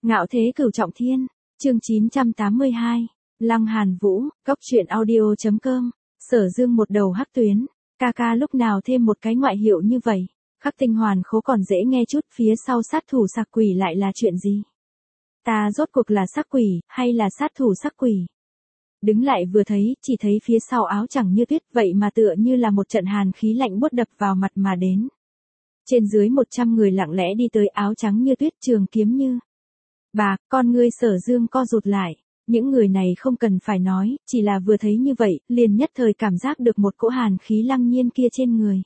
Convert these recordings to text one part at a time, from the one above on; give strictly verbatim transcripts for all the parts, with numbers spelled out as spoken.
Ngạo thế cửu trọng thiên, chương chín trăm tám mươi hai, Lăng Hàn Vũ, Cốc truyện audio chấm com, Sở Dương một đầu hắc tuyến, ca ca lúc nào thêm một cái ngoại hiệu như vậy, khắc tinh hoàn khố còn dễ nghe chút, phía sau sát thủ sạc quỷ lại là chuyện gì? Ta rốt cuộc là sắc quỷ, hay là sát thủ sắc quỷ? Đứng lại vừa thấy, chỉ thấy phía sau áo chẳng như tuyết, vậy mà tựa như là một trận hàn khí lạnh buốt đập vào mặt mà đến. Trên dưới một trăm người lặng lẽ đi tới, áo trắng như tuyết, trường kiếm như bạc, con ngươi Sở Dương co rụt lại. Những người này không cần phải nói, chỉ là vừa thấy như vậy, liền nhất thời cảm giác được một cỗ hàn khí lăng nhiên kia trên người.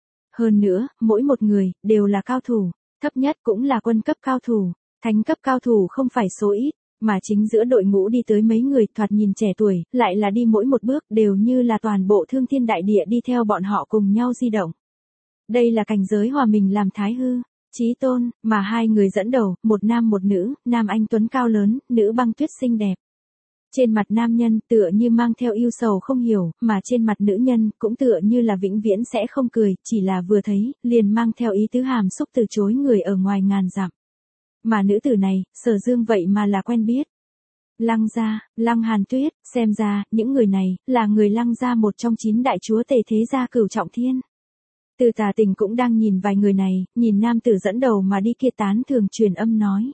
Hơn nữa, mỗi một người, đều là cao thủ, thấp nhất cũng là quân cấp cao thủ, thánh cấp cao thủ không phải số ít, mà chính giữa đội ngũ đi tới mấy người thoạt nhìn trẻ tuổi, lại là đi mỗi một bước đều như là toàn bộ thương thiên đại địa đi theo bọn họ cùng nhau di động. Đây là cảnh giới hòa mình làm thái hư, chí tôn, mà hai người dẫn đầu, một nam một nữ, nam anh tuấn cao lớn, nữ băng tuyết xinh đẹp. Trên mặt nam nhân tựa như mang theo yêu sầu không hiểu, mà trên mặt nữ nhân cũng tựa như là vĩnh viễn sẽ không cười, chỉ là vừa thấy, liền mang theo ý tứ hàm xúc từ chối người ở ngoài ngàn dặm. Mà nữ tử này, Sở Dương vậy mà là quen biết. Lăng gia, Lăng Hàn Tuyết, xem ra, những người này, là người Lăng gia một trong chín đại chúa tể thế gia cửu trọng thiên. Từ Tà Tình cũng đang nhìn vài người này, nhìn nam tử dẫn đầu mà đi kia tán thường truyền âm nói.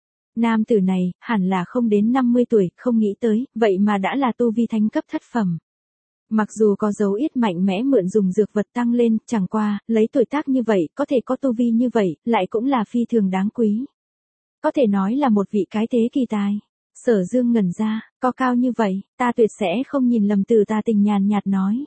Nam tử này, hẳn là không đến năm mươi tuổi, không nghĩ tới, vậy mà đã là tu vi thánh cấp thất phẩm. Mặc dù có dấu ít mạnh mẽ mượn dùng dược vật tăng lên, chẳng qua, lấy tuổi tác như vậy, có thể có tu vi như vậy, lại cũng là phi thường đáng quý. Có thể nói là một vị cái thế kỳ tài. Sở Dương ngẩn ra, có cao như vậy, ta tuyệt sẽ không nhìn lầm. Từ Tà Tình nhàn nhạt nói.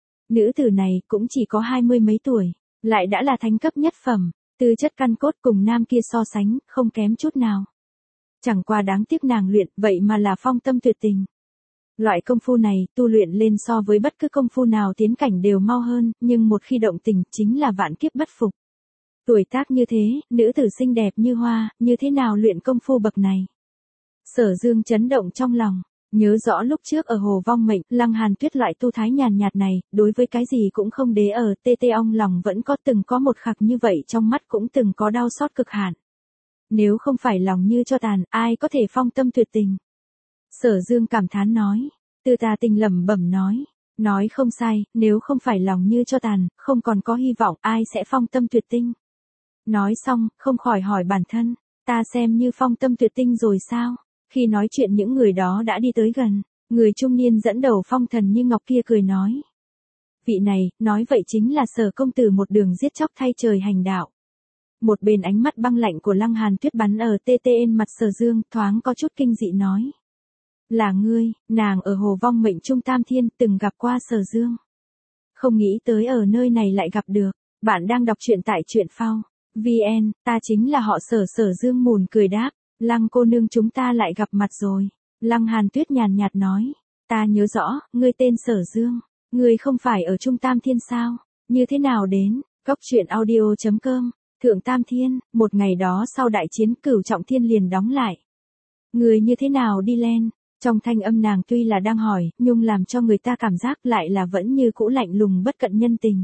Nữ tử này cũng chỉ có hai mươi mấy tuổi, lại đã là thánh cấp nhất phẩm, tư chất căn cốt cùng nam kia so sánh, không kém chút nào. Chẳng qua đáng tiếc nàng luyện, vậy mà là phong tâm tuyệt tình. Loại công phu này, tu luyện lên so với bất cứ công phu nào tiến cảnh đều mau hơn, nhưng một khi động tình, chính là vạn kiếp bất phục. Tuổi tác như thế, nữ tử xinh đẹp như hoa, như thế nào luyện công phu bậc này? Sở Dương chấn động trong lòng, nhớ rõ lúc trước ở Hồ Vong Mệnh, Lăng Hàn Tuyết loại tu thái nhàn nhạt này, đối với cái gì cũng không đế ở, tê tê ong lòng vẫn có từng có một khắc như vậy, trong mắt cũng từng có đau xót cực hạn. Nếu không phải lòng như cho tàn, ai có thể phong tâm tuyệt tình? Sở Dương cảm thán nói. Từ Tà Tình lẩm bẩm nói. Nói không sai, nếu không phải lòng như cho tàn, không còn có hy vọng, ai sẽ phong tâm tuyệt tinh? Nói xong, không khỏi hỏi bản thân, ta xem như phong tâm tuyệt tinh rồi sao? Khi nói chuyện những người đó đã đi tới gần, người trung niên dẫn đầu phong thần như ngọc kia cười nói. Vị này, nói vậy chính là Sở công tử một đường giết chóc thay trời hành đạo. Một bên ánh mắt băng lạnh của Lăng Hàn Tuyết bắn ở tê tê en mặt Sở Dương, thoáng có chút kinh dị nói. Là ngươi, nàng ở Hồ Vong Mệnh Trung Tam Thiên từng gặp qua Sở Dương. Không nghĩ tới ở nơi này lại gặp được, bạn đang đọc truyện tại truyện phao. vn, ta chính là họ Sở. Sở Dương mùn cười đáp, Lăng cô nương chúng ta lại gặp mặt rồi. Lăng Hàn Tuyết nhàn nhạt nói, ta nhớ rõ, ngươi tên Sở Dương, ngươi không phải ở Trung Tam Thiên sao, như thế nào đến, Cốc truyện audio chấm com. Thượng Tam Thiên, một ngày đó sau đại chiến cửu trọng thiên liền đóng lại. Người như thế nào đi lên? Trong thanh âm nàng tuy là đang hỏi, nhưng làm cho người ta cảm giác lại là vẫn như cũ lạnh lùng bất cận nhân tình.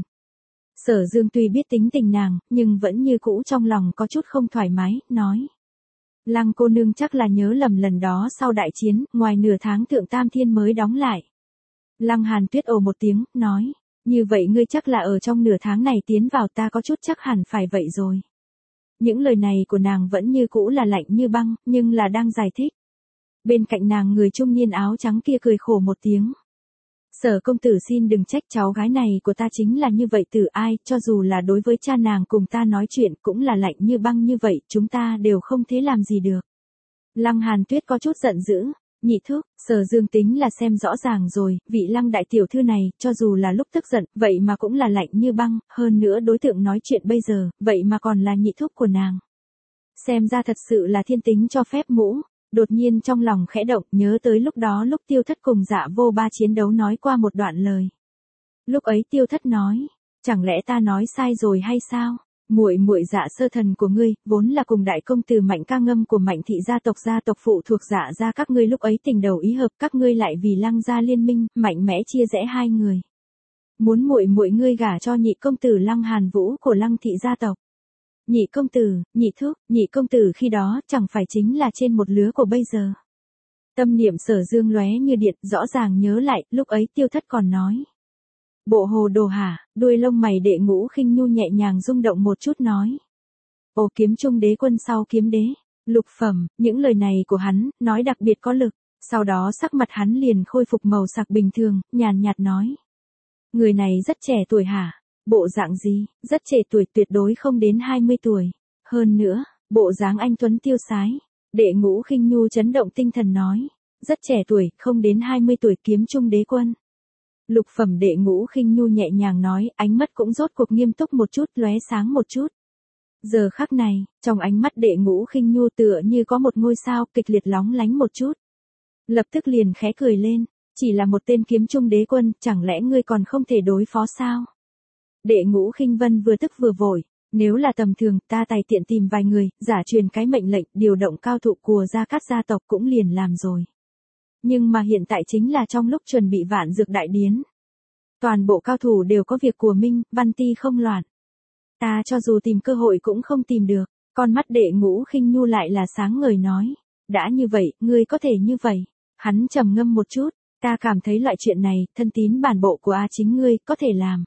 Sở Dương tuy biết tính tình nàng, nhưng vẫn như cũ trong lòng có chút không thoải mái, nói. Lăng cô nương chắc là nhớ lầm lần đó sau đại chiến, ngoài nửa tháng Thượng Tam Thiên mới đóng lại. Lăng Hàn Tuyết ồ một tiếng, nói. Như vậy ngươi chắc là ở trong nửa tháng này tiến vào, ta có chút chắc hẳn phải vậy rồi. Những lời này của nàng vẫn như cũ là lạnh như băng, nhưng là đang giải thích. Bên cạnh nàng người trung niên áo trắng kia cười khổ một tiếng. Sở công tử xin đừng trách, cháu gái này của ta chính là như vậy. Từ ai, cho dù là đối với cha nàng cùng ta nói chuyện cũng là lạnh như băng như vậy, chúng ta đều không thể làm gì được. Lăng Hàn Tuyết có chút giận dữ. Nhị thúc, Sở Dương tính là xem rõ ràng rồi, vị Lăng đại tiểu thư này, cho dù là lúc tức giận, vậy mà cũng là lạnh như băng, hơn nữa đối tượng nói chuyện bây giờ, vậy mà còn là nhị thúc của nàng. Xem ra thật sự là thiên tính cho phép mũ. Đột nhiên trong lòng khẽ động, nhớ tới lúc đó lúc Tiêu Thất cùng Dạ Vô Ba chiến đấu nói qua một đoạn lời. Lúc ấy Tiêu Thất nói, chẳng lẽ ta nói sai rồi hay sao? Muội muội Dạ Sơ Thần của ngươi, vốn là cùng đại công tử Mạnh Ca Ngâm của Mạnh thị gia tộc gia tộc phụ thuộc Dạ gia, các ngươi lúc ấy tình đầu ý hợp, các ngươi lại vì Lăng gia liên minh, mạnh mẽ chia rẽ hai người. Muốn muội muội ngươi gả cho nhị công tử Lăng Hàn Vũ của Lăng thị gia tộc. nhị công tử, nhị thúc, nhị công tử khi đó chẳng phải chính là trên một lứa của bây giờ. Tâm niệm Sở Dương lóe như điện, rõ ràng nhớ lại, lúc ấy Tiêu Thất còn nói. Bộ hồ đồ hả, đuôi lông mày Đệ Ngũ Khinh Nhu nhẹ nhàng rung động một chút nói. Ồ, kiếm trung đế quân sau kiếm đế, lục phẩm, những lời này của hắn, nói đặc biệt có lực, sau đó sắc mặt hắn liền khôi phục màu sắc bình thường, nhàn nhạt nói. Người này rất trẻ tuổi hả, bộ dạng gì, rất trẻ tuổi tuyệt đối không đến hai mươi tuổi, hơn nữa, bộ dáng anh tuấn tiêu sái. Đệ Ngũ Khinh Nhu chấn động tinh thần nói, rất trẻ tuổi, không đến hai mươi tuổi kiếm trung đế quân. Lục phẩm Đệ Ngũ Khinh Nhu nhẹ nhàng nói, ánh mắt cũng rốt cuộc nghiêm túc một chút, lóe sáng một chút. Giờ khắc này, trong ánh mắt Đệ Ngũ Khinh Nhu tựa như có một ngôi sao kịch liệt lóng lánh một chút. Lập tức liền khẽ cười lên, chỉ là một tên kiếm trung đế quân, chẳng lẽ ngươi còn không thể đối phó sao? Đệ Ngũ Khinh Vân vừa tức vừa vội, nếu là tầm thường, ta tài tiện tìm vài người, giả truyền cái mệnh lệnh, điều động cao thủ của Gia Cát gia tộc cũng liền làm rồi. Nhưng mà hiện tại chính là trong lúc chuẩn bị vạn dược đại điến. Toàn bộ cao thủ đều có việc của Minh, Văn Ti không loạn. Ta cho dù tìm cơ hội cũng không tìm được, con mắt Đệ Ngũ Khinh Nhu lại là sáng ngời nói. Đã như vậy, ngươi có thể như vậy. Hắn trầm ngâm một chút, ta cảm thấy loại chuyện này, thân tín bản bộ của A chính ngươi, có thể làm.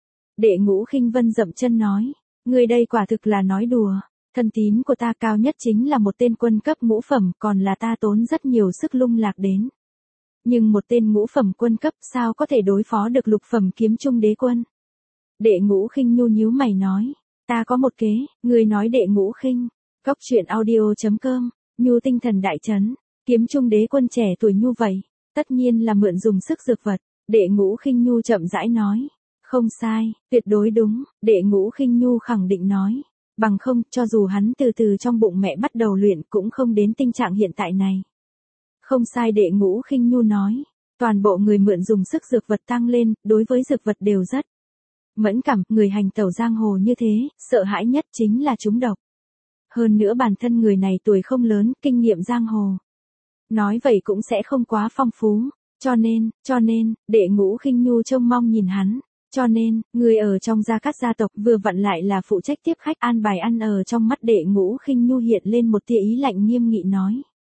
Đệ Ngũ Khinh Vân dậm chân nói. Ngươi đây quả thực là nói đùa, thân tín của ta cao nhất chính là một tên quân cấp ngũ phẩm, còn là ta tốn rất nhiều sức lung lạc đến. Nhưng một tên ngũ phẩm quân cấp sao có thể đối phó được lục phẩm kiếm trung đế quân? Đệ Ngũ Khinh Nhu nhíu mày nói, ta có một kế, ngươi nói Đệ Ngũ Khinh. Cốc truyện audio chấm com, Nhu tinh thần đại chấn, kiếm trung đế quân trẻ tuổi Nhu vậy, tất nhiên là mượn dùng sức dược vật. Đệ Ngũ Khinh Nhu chậm rãi nói. Không sai, tuyệt đối đúng, Đệ Ngũ Khinh Nhu khẳng định nói. Bằng không, cho dù hắn từ từ trong bụng mẹ bắt đầu luyện cũng không đến tình trạng hiện tại này. Không sai, Đệ Ngũ Khinh Nhu nói. Toàn bộ người mượn dùng sức dược vật tăng lên, đối với dược vật đều rất mẫn cảm, người hành tẩu giang hồ như thế, sợ hãi nhất chính là trúng độc. Hơn nữa bản thân người này tuổi không lớn, kinh nghiệm giang hồ. Nói vậy cũng sẽ không quá phong phú, cho nên, cho nên, Đệ Ngũ Khinh Nhu trông mong nhìn hắn. Cho nên, người ở trong Gia Cát gia tộc vừa vặn lại là phụ trách tiếp khách an bài ăn ở trong mắt Đệ Ngũ Khinh Nhu hiện lên một tia ý lạnh nghiêm nghị nói.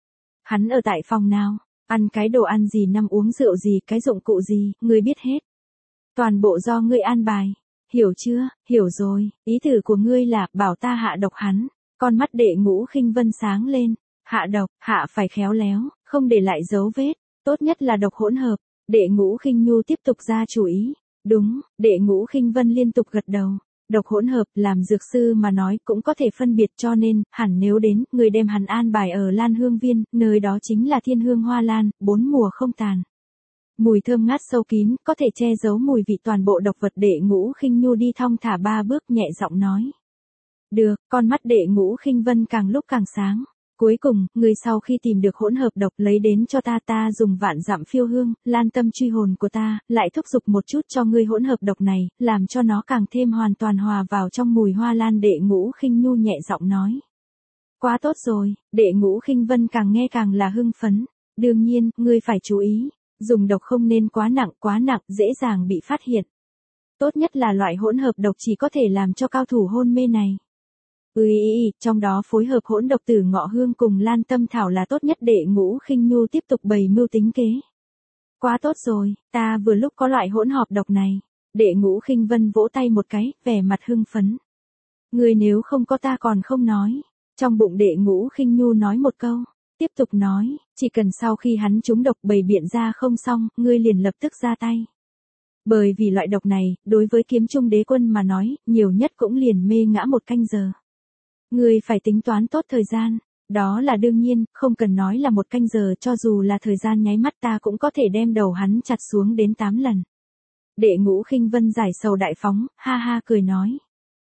Hắn ở tại phòng nào, ăn cái đồ ăn gì, năm uống rượu gì, cái dụng cụ gì, ngươi biết hết. Toàn bộ do ngươi an bài, hiểu chưa, hiểu rồi, ý tử của ngươi là bảo ta hạ độc hắn. Con mắt Đệ Ngũ Khinh Vân sáng lên, hạ độc, hạ phải khéo léo, không để lại dấu vết, tốt nhất là độc hỗn hợp. Đệ Ngũ Khinh Nhu tiếp tục ra chủ ý. Đúng, Đệ Ngũ Khinh Vân liên tục gật đầu. Độc hỗn hợp, làm dược sư mà nói cũng có thể phân biệt, cho nên, hẳn nếu đến, người đem hắn an bài ở Lan Hương Viên, nơi đó chính là thiên hương hoa lan, bốn mùa không tàn. Mùi thơm ngát sâu kín, có thể che giấu mùi vị toàn bộ độc vật. Đệ Ngũ Khinh Nhu đi thong thả ba bước nhẹ giọng nói. Được, con mắt Đệ Ngũ Khinh Vân càng lúc càng sáng. Cuối cùng, người sau khi tìm được hỗn hợp độc lấy đến cho ta, ta dùng vạn dặm phiêu hương, lan tâm truy hồn của ta, lại thúc giục một chút cho ngươi hỗn hợp độc này, làm cho nó càng thêm hoàn toàn hòa vào trong mùi hoa lan. Đệ Ngũ Khinh Nhu nhẹ giọng nói. Quá tốt rồi, Đệ Ngũ Khinh Vân càng nghe càng là hưng phấn. Đương nhiên, ngươi phải chú ý, dùng độc không nên quá nặng, quá nặng, dễ dàng bị phát hiện. Tốt nhất là loại hỗn hợp độc chỉ có thể làm cho cao thủ hôn mê này. Ừ, trong đó phối hợp hỗn độc tử ngọ hương cùng lan tâm thảo là tốt nhất. Đệ Ngũ Khinh Nhu tiếp tục bày mưu tính kế. Quá tốt rồi, ta vừa lúc có loại hỗn hợp độc này. Đệ Ngũ Khinh Vân vỗ tay một cái, vẻ mặt hưng phấn. Ngươi nếu không có ta còn không nói. Trong bụng Đệ Ngũ Khinh Nhu nói một câu, tiếp tục nói, chỉ cần sau khi hắn trúng độc bày biện ra không xong, ngươi liền lập tức ra tay. Bởi vì loại độc này, đối với kiếm trung đế quân mà nói, nhiều nhất cũng liền mê ngã một canh giờ. Ngươi phải tính toán tốt thời gian, đó là đương nhiên, không cần nói là một canh giờ, cho dù là thời gian nháy mắt ta cũng có thể đem đầu hắn chặt xuống đến tám lần. Đệ Ngũ Khinh Vân giải sầu đại phóng, ha ha cười nói.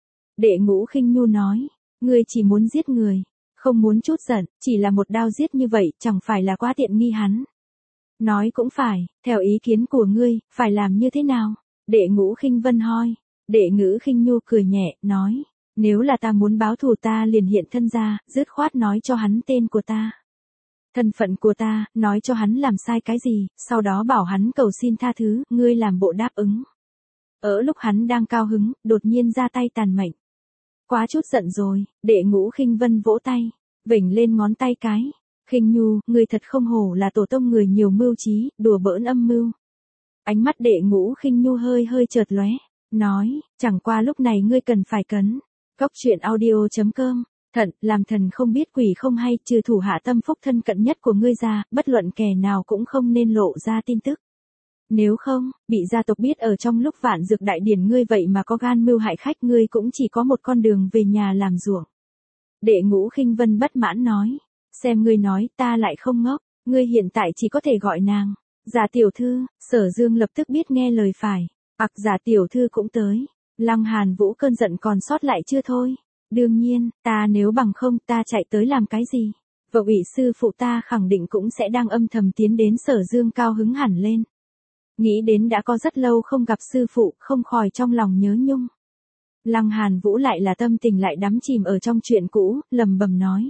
Đệ Ngũ Khinh Nhu nói, ngươi chỉ muốn giết người, không muốn chút giận, chỉ là một đao giết như vậy, chẳng phải là quá tiện nghi hắn. Nói cũng phải, theo ý kiến của ngươi, phải làm như thế nào? Đệ Ngũ Khinh Vân hoi. Đệ Ngũ Khinh Nhu cười nhẹ, nói. Nếu là ta muốn báo thù ta liền hiện thân ra, dứt khoát nói cho hắn tên của ta. Thân phận của ta, nói cho hắn làm sai cái gì, sau đó bảo hắn cầu xin tha thứ, ngươi làm bộ đáp ứng. Ở lúc hắn đang cao hứng, đột nhiên ra tay tàn mệnh. Quá chút giận rồi, Đệ Ngũ Khinh Vân vỗ tay, vểnh lên ngón tay cái. Khinh Nhu, người thật không hổ là tổ tông người nhiều mưu trí, đùa bỡn âm mưu. Ánh mắt Đệ Ngũ Khinh Nhu hơi hơi chợt lóe, nói, chẳng qua lúc này ngươi cần phải cấn. Cốc truyện audio chấm com, thận, làm thần không biết quỷ không hay, trừ thủ hạ tâm phúc thân cận nhất của ngươi ra, bất luận kẻ nào cũng không nên lộ ra tin tức. Nếu không, bị gia tộc biết ở trong lúc Vạn Dược Đại Điển ngươi vậy mà có gan mưu hại khách, ngươi cũng chỉ có một con đường về nhà làm ruộng. Đệ Ngũ Khinh Vân bất mãn nói, xem ngươi nói, ta lại không ngốc, ngươi hiện tại chỉ có thể gọi nàng Giả tiểu thư. Sở Dương lập tức biết nghe lời phải, ặc Giả tiểu thư cũng tới. Lăng Hàn Vũ cơn giận còn sót lại chưa thôi. Đương nhiên, ta nếu bằng không ta chạy tới làm cái gì? Vợ ủy sư phụ ta khẳng định cũng sẽ đang âm thầm tiến đến. Sở Dương cao hứng hẳn lên. Nghĩ đến đã có rất lâu không gặp sư phụ, không khỏi trong lòng nhớ nhung. Lăng Hàn Vũ lại là tâm tình lại đắm chìm ở trong chuyện cũ, lầm bầm nói.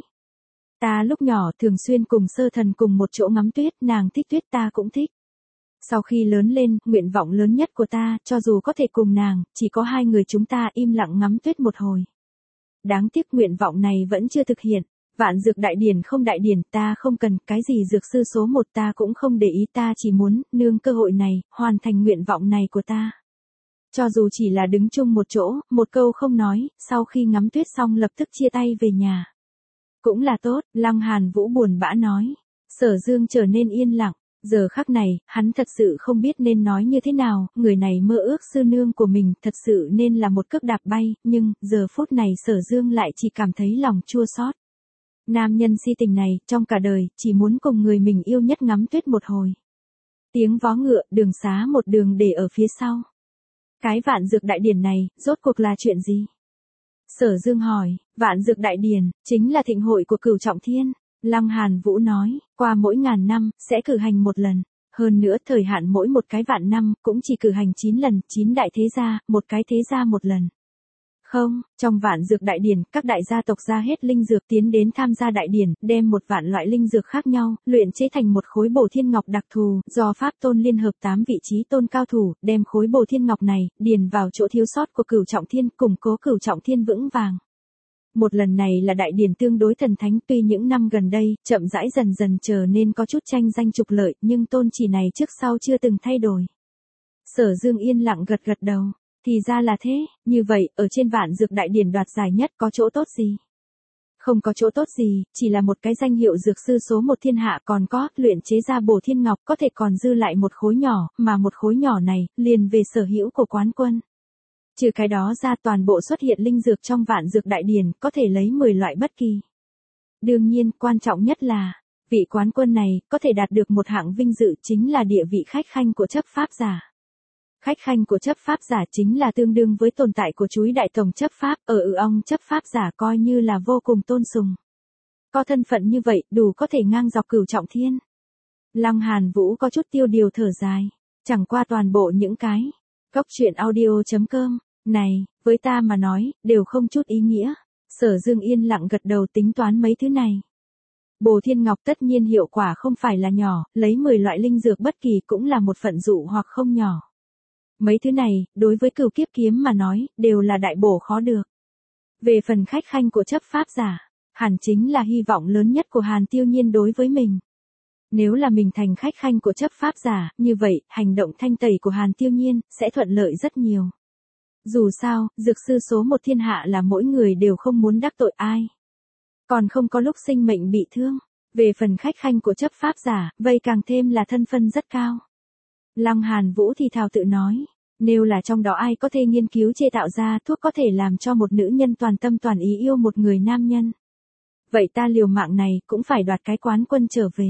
Ta lúc nhỏ thường xuyên cùng Sơ Thần cùng một chỗ ngắm tuyết, nàng thích tuyết ta cũng thích. Sau khi lớn lên, nguyện vọng lớn nhất của ta, cho dù có thể cùng nàng, chỉ có hai người chúng ta im lặng ngắm tuyết một hồi. Đáng tiếc nguyện vọng này vẫn chưa thực hiện. Vạn Dược Đại Điển không đại điển, ta không cần, cái gì dược sư số một ta cũng không để ý, ta chỉ muốn, nương cơ hội này, hoàn thành nguyện vọng này của ta. Cho dù chỉ là đứng chung một chỗ, một câu không nói, sau khi ngắm tuyết xong lập tức chia tay về nhà. Cũng là tốt, Lăng Hàn Vũ buồn bã nói. Sở Dương trở nên yên lặng, giờ khắc này, hắn thật sự không biết nên nói như thế nào, người này mơ ước sư nương của mình thật sự nên là một cước đạp bay, nhưng, giờ phút này Sở Dương lại chỉ cảm thấy lòng chua xót. Nam nhân si tình này, trong cả đời, chỉ muốn cùng người mình yêu nhất ngắm tuyết một hồi. Tiếng vó ngựa, đường xá một đường để ở phía sau. Cái Vạn Dược Đại Điển này, rốt cuộc là chuyện gì? Sở Dương hỏi, Vạn Dược Đại Điển, chính là thịnh hội của Cửu Trọng Thiên. Lăng Hàn Vũ nói, qua mỗi ngàn năm, sẽ cử hành một lần. Hơn nữa thời hạn mỗi một cái vạn năm, cũng chỉ cử hành chín lần, chín đại thế gia, một cái thế gia một lần. Không, trong Vạn Dược Đại Điển, các đại gia tộc ra hết linh dược tiến đến tham gia đại điển, đem một vạn loại linh dược khác nhau, luyện chế thành một khối bổ thiên ngọc đặc thù, do Pháp Tôn liên hợp tám vị trí tôn cao thủ, đem khối bổ thiên ngọc này, điền vào chỗ thiếu sót của Cửu Trọng Thiên, củng cố Cửu Trọng Thiên vững vàng. Một lần này là đại điển tương đối thần thánh, tuy những năm gần đây, chậm rãi dần dần trở nên có chút tranh danh trục lợi, nhưng tôn chỉ này trước sau chưa từng thay đổi. Sở Dương yên lặng gật gật đầu. Thì ra là thế, như vậy, ở trên Vạn Dược Đại Điển đoạt giải nhất có chỗ tốt gì? Không có chỗ tốt gì, chỉ là một cái danh hiệu dược sư số một thiên hạ, còn có, luyện chế ra bổ thiên ngọc có thể còn dư lại một khối nhỏ, mà một khối nhỏ này, liền về sở hữu của quán quân. Trừ cái đó ra toàn bộ xuất hiện linh dược trong Vạn Dược Đại Điển, có thể lấy mười loại bất kỳ. Đương nhiên, quan trọng nhất là, vị quán quân này, có thể đạt được một hạng vinh dự chính là địa vị khách khanh của chấp pháp giả. Khách khanh của chấp pháp giả chính là tương đương với tồn tại của chúi đại tổng chấp pháp, ở ư ong chấp pháp giả coi như là vô cùng tôn sùng. Có thân phận như vậy, đủ có thể ngang dọc Cửu Trọng Thiên. Lăng Hàn Vũ có chút tiêu điều thở dài, chẳng qua toàn bộ những cái, cốc truyện audio chấm com, này, với ta mà nói, đều không chút ý nghĩa. Sở Dương yên lặng gật đầu tính toán mấy thứ này. Bổ thiên ngọc tất nhiên hiệu quả không phải là nhỏ, lấy mười loại linh dược bất kỳ cũng là một phận dụ hoặc không nhỏ. Mấy thứ này, đối với Cửu Kiếp Kiếm mà nói, đều là đại bổ khó được. Về phần khách khanh của chấp pháp giả, hẳn chính là hy vọng lớn nhất của Hàn Tiêu Nhiên đối với mình. Nếu là mình thành khách khanh của chấp pháp giả, như vậy, hành động thanh tẩy của Hàn Tiêu Nhiên, sẽ thuận lợi rất nhiều. Dù sao, dược sư số một thiên hạ là mỗi người đều không muốn đắc tội ai. Còn không có lúc sinh mệnh bị thương. Về phần khách khanh của chấp pháp giả, vây càng thêm là thân phân rất cao. Lăng Hàn Vũ thì thào tự nói, nếu là trong đó ai có thể nghiên cứu chế tạo ra thuốc có thể làm cho một nữ nhân toàn tâm toàn ý yêu một người nam nhân. Vậy ta liều mạng này cũng phải đoạt cái quán quân trở về.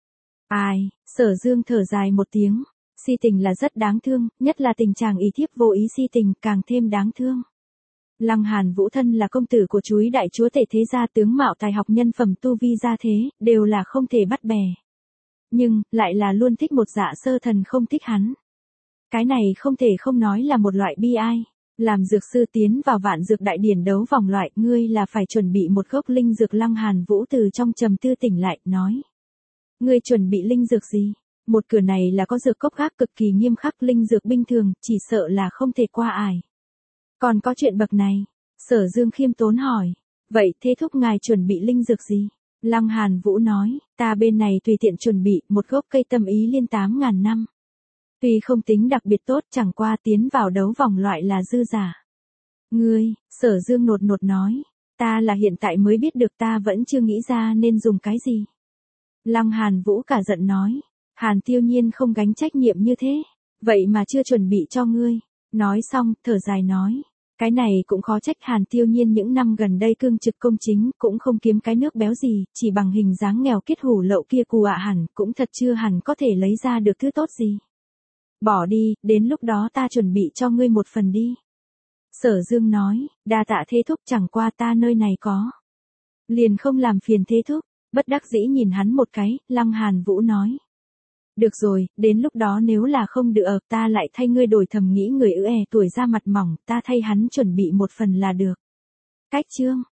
Ai, Sở Dương thở dài một tiếng, si tình là rất đáng thương, nhất là tình trạng ý thiếp vô ý si tình càng thêm đáng thương. Lăng Hàn Vũ thân là công tử của chúi đại chúa tể thế gia, tướng mạo tài học nhân phẩm tu vi gia thế, đều là không thể bắt bè. Nhưng, lại là luôn thích một Dạ Sơ Thần không thích hắn. Cái này không thể không nói là một loại bi ai. Làm dược sư tiến vào Vạn Dược Đại Điển đấu vòng loại, ngươi là phải chuẩn bị một gốc linh dược. Lăng Hàn Vũ từ trong trầm tư tỉnh lại, nói. Ngươi chuẩn bị linh dược gì? Một cửa này là có dược cốc gác cực kỳ nghiêm khắc, linh dược bình thường, chỉ sợ là không thể qua ải. Còn có chuyện bậc này. Sở Dương khiêm tốn hỏi. Vậy thế thúc ngài chuẩn bị linh dược gì? Lăng Hàn Vũ nói, ta bên này tùy tiện chuẩn bị một gốc cây tâm ý liên tám ngàn năm. Tuy không tính đặc biệt tốt, chẳng qua tiến vào đấu vòng loại là dư giả. Ngươi, Sở Dương nột nột nói, ta là hiện tại mới biết được, ta vẫn chưa nghĩ ra nên dùng cái gì. Lăng Hàn Vũ cả giận nói, Hàn Tiêu Nhiên không gánh trách nhiệm như thế, vậy mà chưa chuẩn bị cho ngươi. Nói xong, thở dài nói, cái này cũng khó trách Hàn Tiêu Nhiên những năm gần đây cương trực công chính, cũng không kiếm cái nước béo gì, chỉ bằng hình dáng nghèo kiết hủ lậu kia cù ạ hẳn, cũng thật chưa hẳn có thể lấy ra được thứ tốt gì. Bỏ đi, đến lúc đó ta chuẩn bị cho ngươi một phần đi. Sở Dương nói, đa tạ thế thúc, chẳng qua ta nơi này có. Liền không làm phiền thế thúc. Bất đắc dĩ nhìn hắn một cái, Lăng Hàn Vũ nói. Được rồi, đến lúc đó nếu là không được, ta lại thay ngươi đổi, thầm nghĩ người ư e tuổi ra mặt mỏng, ta thay hắn chuẩn bị một phần là được. Cách chương.